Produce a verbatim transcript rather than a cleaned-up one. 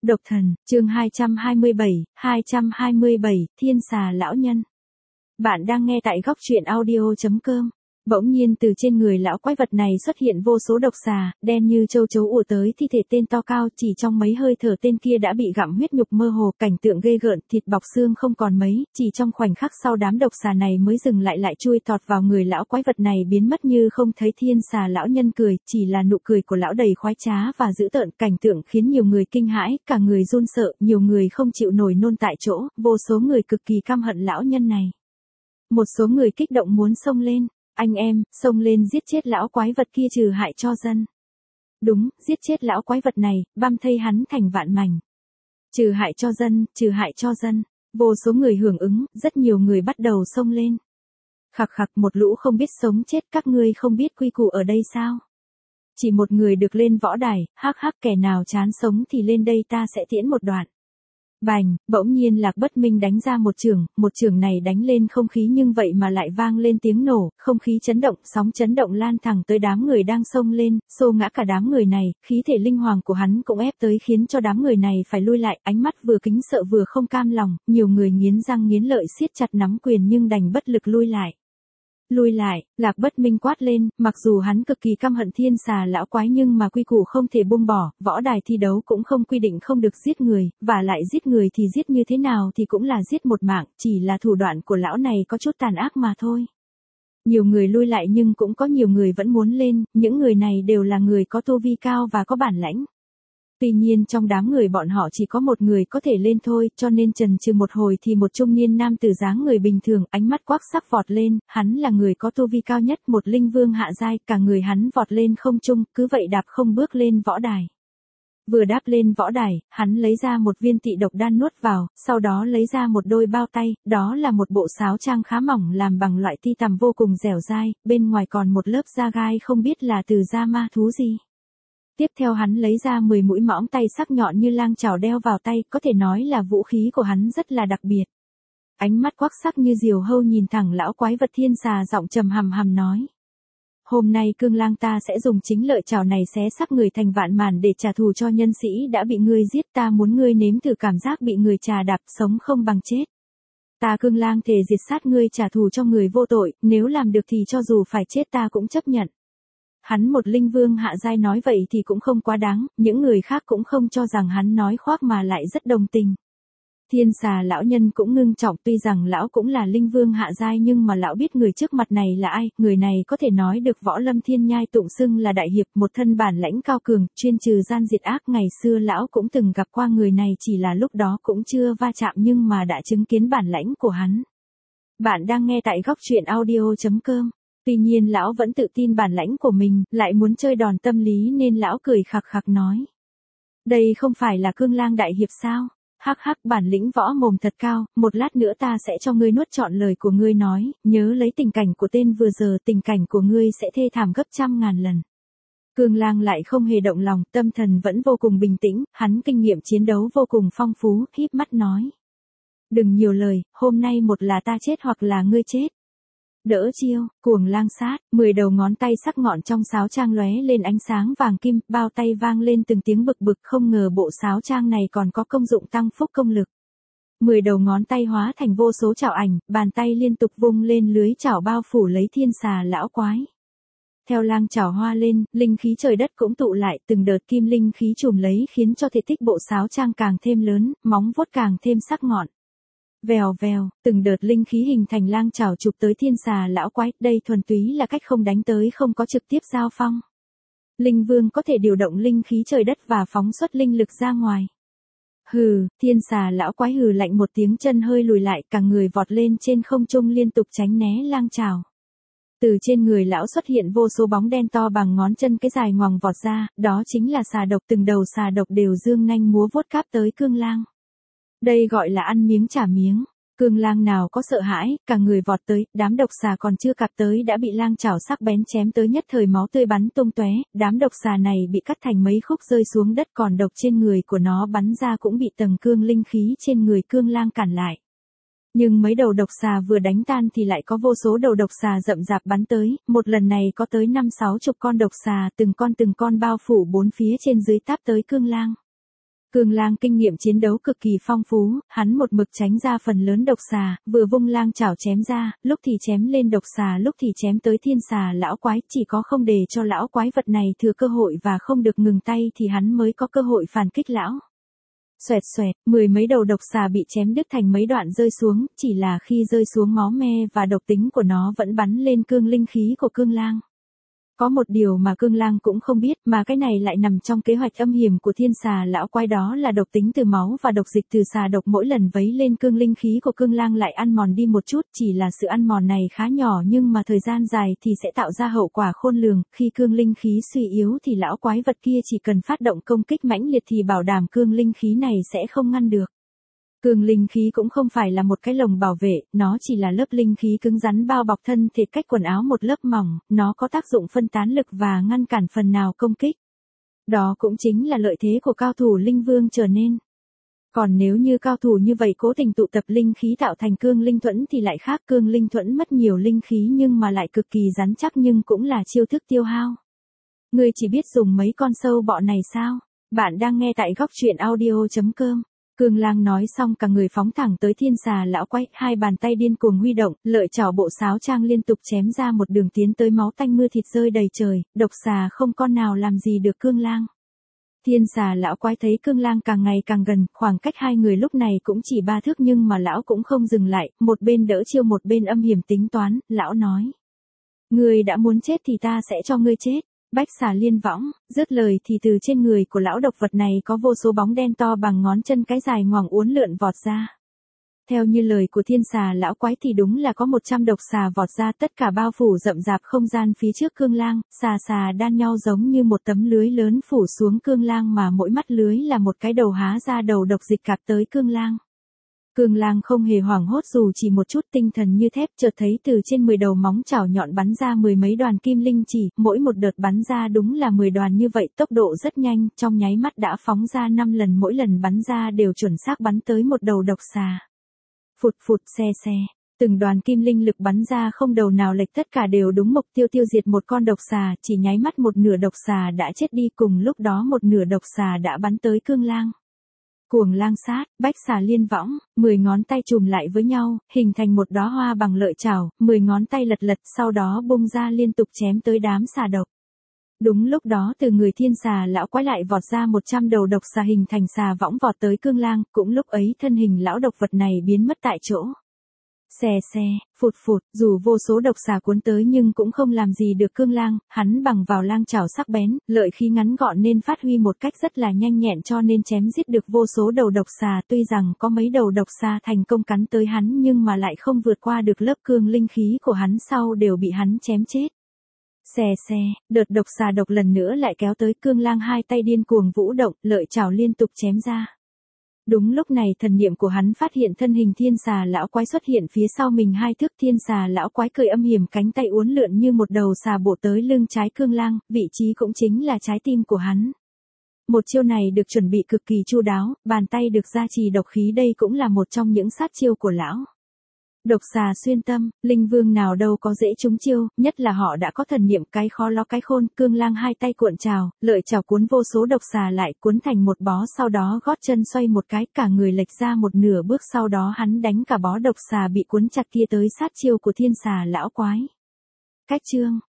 Độc thần, chương hai trăm hai mươi bảy, hai trăm hai mươi bảy, Thiên xà lão nhân. Bạn đang nghe tại góc truyện audio chấm com. Bỗng nhiên từ trên người lão quái vật này xuất hiện vô số độc xà, đen như châu chấu ùa tới thi thể tên to cao, chỉ trong mấy hơi thở tên kia đã bị gặm huyết nhục mơ hồ, cảnh tượng ghê gợn, thịt bọc xương không còn mấy, chỉ trong khoảnh khắc sau đám độc xà này mới dừng lại lại chui tọt vào người lão quái vật này biến mất như không thấy. Thiên xà lão nhân cười, chỉ là nụ cười của lão đầy khoái trá và dữ tợn, cảnh tượng khiến nhiều người kinh hãi, cả người run sợ, nhiều người không chịu nổi nôn tại chỗ, vô số người cực kỳ căm hận lão nhân này. Một số người kích động muốn xông lên. Anh em, xông lên giết chết lão quái vật kia trừ hại cho dân. Đúng, giết chết lão quái vật này, băm thây hắn thành vạn mảnh. Trừ hại cho dân, trừ hại cho dân. Vô số người hưởng ứng, rất nhiều người bắt đầu xông lên. Khặc khặc, một lũ không biết sống chết, các ngươi không biết quy củ ở đây sao? Chỉ một người được lên võ đài, hắc hắc, kẻ nào chán sống thì lên đây ta sẽ tiễn một đoạn. Bành, bỗng nhiên Lạc Bất Minh đánh ra một chưởng, một chưởng này đánh lên không khí nhưng vậy mà lại vang lên tiếng nổ, không khí chấn động, sóng chấn động lan thẳng tới đám người đang xông lên, xô ngã cả đám người này, khí thể linh hoàng của hắn cũng ép tới khiến cho đám người này phải lui lại, ánh mắt vừa kính sợ vừa không cam lòng, nhiều người nghiến răng nghiến lợi siết chặt nắm quyền nhưng đành bất lực lui lại. Lui lại, Lạc Bất Minh quát lên, mặc dù hắn cực kỳ căm hận thiên xà lão quái nhưng mà quy củ không thể buông bỏ, võ đài thi đấu cũng không quy định không được giết người, và lại giết người thì giết như thế nào thì cũng là giết một mạng, chỉ là thủ đoạn của lão này có chút tàn ác mà thôi. Nhiều người lui lại nhưng cũng có nhiều người vẫn muốn lên, những người này đều là người có tu vi cao và có bản lãnh. Tuy nhiên trong đám người bọn họ chỉ có một người có thể lên thôi, cho nên chần chừ một hồi thì một trung niên nam tử dáng người bình thường, ánh mắt quắc sắc vọt lên, hắn là người có tu vi cao nhất, một linh vương hạ giai, cả người hắn vọt lên không trung, cứ vậy đạp không bước lên võ đài. Vừa đáp lên võ đài, hắn lấy ra một viên tị độc đan nuốt vào, sau đó lấy ra một đôi bao tay, đó là một bộ sáo trang khá mỏng làm bằng loại ti tằm vô cùng dẻo dai, bên ngoài còn một lớp da gai không biết là từ da ma thú gì. Tiếp theo hắn lấy ra mười mũi mõng tay sắc nhọn như lang chảo đeo vào tay, có thể nói là vũ khí của hắn rất là đặc biệt. Ánh mắt quắc sắc như diều hâu nhìn thẳng lão quái vật thiên xà, giọng trầm hầm hầm nói. Hôm nay cương lang ta sẽ dùng chính lợi chảo này xé xác người thành vạn màn để trả thù cho nhân sĩ đã bị ngươi giết, ta muốn ngươi nếm thử cảm giác bị người trà đạp, sống không bằng chết. Ta cương lang thề diệt sát ngươi trả thù cho người vô tội, nếu làm được thì cho dù phải chết ta cũng chấp nhận. Hắn một linh vương hạ giai nói vậy thì cũng không quá đáng, những người khác cũng không cho rằng hắn nói khoác mà lại rất đồng tình. Thiên xà lão nhân cũng ngưng trọng, tuy rằng lão cũng là linh vương hạ giai nhưng mà lão biết người trước mặt này là ai, người này có thể nói được võ lâm thiên nhai tụng xưng là đại hiệp, một thân bản lãnh cao cường, chuyên trừ gian diệt ác, ngày xưa lão cũng từng gặp qua người này, chỉ là lúc đó cũng chưa va chạm nhưng mà đã chứng kiến bản lãnh của hắn. Bạn đang nghe tại góc truyện audio chấm com. Tuy nhiên lão vẫn tự tin bản lãnh của mình, lại muốn chơi đòn tâm lý nên lão cười khặc khặc nói. Đây không phải là cương lang đại hiệp sao? Hắc hắc, bản lĩnh võ mồm thật cao, một lát nữa ta sẽ cho ngươi nuốt trọn lời của ngươi nói, nhớ lấy tình cảnh của tên vừa giờ, tình cảnh của ngươi sẽ thê thảm gấp trăm ngàn lần. Cương lang lại không hề động lòng, tâm thần vẫn vô cùng bình tĩnh, hắn kinh nghiệm chiến đấu vô cùng phong phú, híp mắt nói. Đừng nhiều lời, hôm nay một là ta chết hoặc là ngươi chết. Đỡ chiêu, cuồng lang sát, mười đầu ngón tay sắc ngọn trong sáo trang lóe lên ánh sáng vàng kim, bao tay vang lên từng tiếng bực bực, không ngờ bộ sáo trang này còn có công dụng tăng phúc công lực. Mười đầu ngón tay hóa thành vô số chảo ảnh, bàn tay liên tục vung lên lưới chảo bao phủ lấy thiên xà lão quái. Theo lang chảo hoa lên, linh khí trời đất cũng tụ lại, từng đợt kim linh khí trùm lấy khiến cho thể tích bộ sáo trang càng thêm lớn, móng vuốt càng thêm sắc ngọn. Vèo vèo, từng đợt linh khí hình thành lang chảo chụp tới thiên xà lão quái, đây thuần túy là cách không đánh tới, không có trực tiếp giao phong. Linh vương có thể điều động linh khí trời đất và phóng xuất linh lực ra ngoài. Hừ, thiên xà lão quái hừ lạnh một tiếng, chân hơi lùi lại, cả người vọt lên trên không trung liên tục tránh né lang chảo. Từ trên người lão xuất hiện vô số bóng đen to bằng ngón chân cái dài ngoằng vọt ra, đó chính là xà độc, từng đầu xà độc đều dương nanh múa vuốt cáp tới cương lang. Đây gọi là ăn miếng trả miếng. Cương lang nào có sợ hãi, cả người vọt tới, đám độc xà còn chưa cạp tới đã bị lang chảo sắc bén chém tới, nhất thời máu tươi bắn tung tóe, đám độc xà này bị cắt thành mấy khúc rơi xuống đất, còn độc trên người của nó bắn ra cũng bị tầng cương linh khí trên người cương lang cản lại. Nhưng mấy đầu độc xà vừa đánh tan thì lại có vô số đầu độc xà rậm rạp bắn tới, một lần này có tới năm sáu chục con độc xà, từng con từng con bao phủ bốn phía trên dưới táp tới cương lang. Cương Lang kinh nghiệm chiến đấu cực kỳ phong phú, hắn một mực tránh ra phần lớn độc xà, vừa vung lang chảo chém ra, lúc thì chém lên độc xà lúc thì chém tới thiên xà lão quái, chỉ có không để cho lão quái vật này thừa cơ hội và không được ngừng tay thì hắn mới có cơ hội phản kích lão. Xoẹt xoẹt, mười mấy đầu độc xà bị chém đứt thành mấy đoạn rơi xuống, chỉ là khi rơi xuống máu me và độc tính của nó vẫn bắn lên cương linh khí của Cương Lang. Có một điều mà Cương Lang cũng không biết, mà cái này lại nằm trong kế hoạch âm hiểm của thiên xà lão quái, đó là độc tính từ máu và độc dịch từ xà độc mỗi lần vấy lên cương linh khí của Cương Lang lại ăn mòn đi một chút, chỉ là sự ăn mòn này khá nhỏ nhưng mà thời gian dài thì sẽ tạo ra hậu quả khôn lường, khi cương linh khí suy yếu thì lão quái vật kia chỉ cần phát động công kích mãnh liệt thì bảo đảm cương linh khí này sẽ không ngăn được. Cương linh khí cũng không phải là một cái lồng bảo vệ, nó chỉ là lớp linh khí cứng rắn bao bọc thân thể cách quần áo một lớp mỏng, nó có tác dụng phân tán lực và ngăn cản phần nào công kích. Đó cũng chính là lợi thế của cao thủ linh vương trở nên. Còn nếu như cao thủ như vậy cố tình tụ tập linh khí tạo thành cương linh thuẫn thì lại khác, cương linh thuẫn mất nhiều linh khí nhưng mà lại cực kỳ rắn chắc nhưng cũng là chiêu thức tiêu hao. Ngươi chỉ biết dùng mấy con sâu bọ này sao? Bạn đang nghe tại góc truyện audio chấm com. Cương Lang nói xong cả người phóng thẳng tới thiên xà lão quái, hai bàn tay điên cuồng huy động, lợi chảo bộ sáo trang liên tục chém ra một đường tiến tới máu tanh mưa thịt rơi đầy trời, độc xà không con nào làm gì được Cương Lang. Thiên xà lão quái thấy Cương Lang càng ngày càng gần, khoảng cách hai người lúc này cũng chỉ ba thước nhưng mà lão cũng không dừng lại, một bên đỡ chiêu một bên âm hiểm tính toán, lão nói. Ngươi đã muốn chết thì ta sẽ cho ngươi chết. Bách xà liên võng, dứt lời thì từ trên người của lão độc vật này có vô số bóng đen to bằng ngón chân cái dài ngoằng uốn lượn vọt ra. Theo như lời của thiên xà lão quái thì đúng là có một trăm độc xà vọt ra, tất cả bao phủ rậm rạp không gian phía trước Cương Lang, xà xà đan nhau giống như một tấm lưới lớn phủ xuống Cương Lang mà mỗi mắt lưới là một cái đầu há ra đầu độc dịch cạp tới Cương Lang. Cương Lang không hề hoảng hốt dù chỉ một chút, tinh thần như thép, chợt thấy từ trên mười đầu móng chảo nhọn bắn ra mười mấy đoàn kim linh chỉ, mỗi một đợt bắn ra đúng là mười đoàn như vậy, tốc độ rất nhanh, trong nháy mắt đã phóng ra năm lần, mỗi lần bắn ra đều chuẩn xác bắn tới một đầu độc xà. Phụt phụt xe xe, từng đoàn kim linh lực bắn ra không đầu nào lệch, tất cả đều đúng mục tiêu tiêu diệt một con độc xà, chỉ nháy mắt một nửa độc xà đã chết đi, cùng lúc đó một nửa độc xà đã bắn tới Cương Lang. Cuồng lang sát, bách xà liên võng, mười ngón tay chùm lại với nhau, hình thành một đóa hoa bằng lợi chảo, mười ngón tay lật lật, sau đó bung ra liên tục chém tới đám xà độc. Đúng lúc đó từ người thiên xà lão quái lại vọt ra một trăm đầu độc xà hình thành xà võng vọt tới Cương Lang, cũng lúc ấy thân hình lão độc vật này biến mất tại chỗ. Xè xe, phụt phụt, dù vô số độc xà cuốn tới nhưng cũng không làm gì được Cương Lang, hắn bằng vào lang chảo sắc bén, lợi khí ngắn gọn nên phát huy một cách rất là nhanh nhẹn cho nên chém giết được vô số đầu độc xà, tuy rằng có mấy đầu độc xà thành công cắn tới hắn nhưng mà lại không vượt qua được lớp cương linh khí của hắn, sau đều bị hắn chém chết. Xè xe, đợt độc xà độc lần nữa lại kéo tới, Cương Lang hai tay điên cuồng vũ động, lợi chảo liên tục chém ra. Đúng lúc này thần niệm của hắn phát hiện thân hình thiên xà lão quái xuất hiện phía sau mình hai thước, thiên xà lão quái cười âm hiểm, cánh tay uốn lượn như một đầu xà bổ tới lưng trái Cương Lang, vị trí cũng chính là trái tim của hắn. Một chiêu này được chuẩn bị cực kỳ chu đáo, bàn tay được gia trì độc khí, đây cũng là một trong những sát chiêu của lão. Độc xà xuyên tâm, linh vương nào đâu có dễ trúng chiêu, nhất là họ đã có thần niệm, cái khó ló cái khôn. Cương Lang hai tay cuộn trào, lợi chảo cuốn vô số độc xà lại, cuốn thành một bó, sau đó gót chân xoay một cái, cả người lệch ra một nửa bước, sau đó hắn đánh cả bó độc xà bị cuốn chặt kia tới sát chiêu của thiên xà lão quái. Cách chương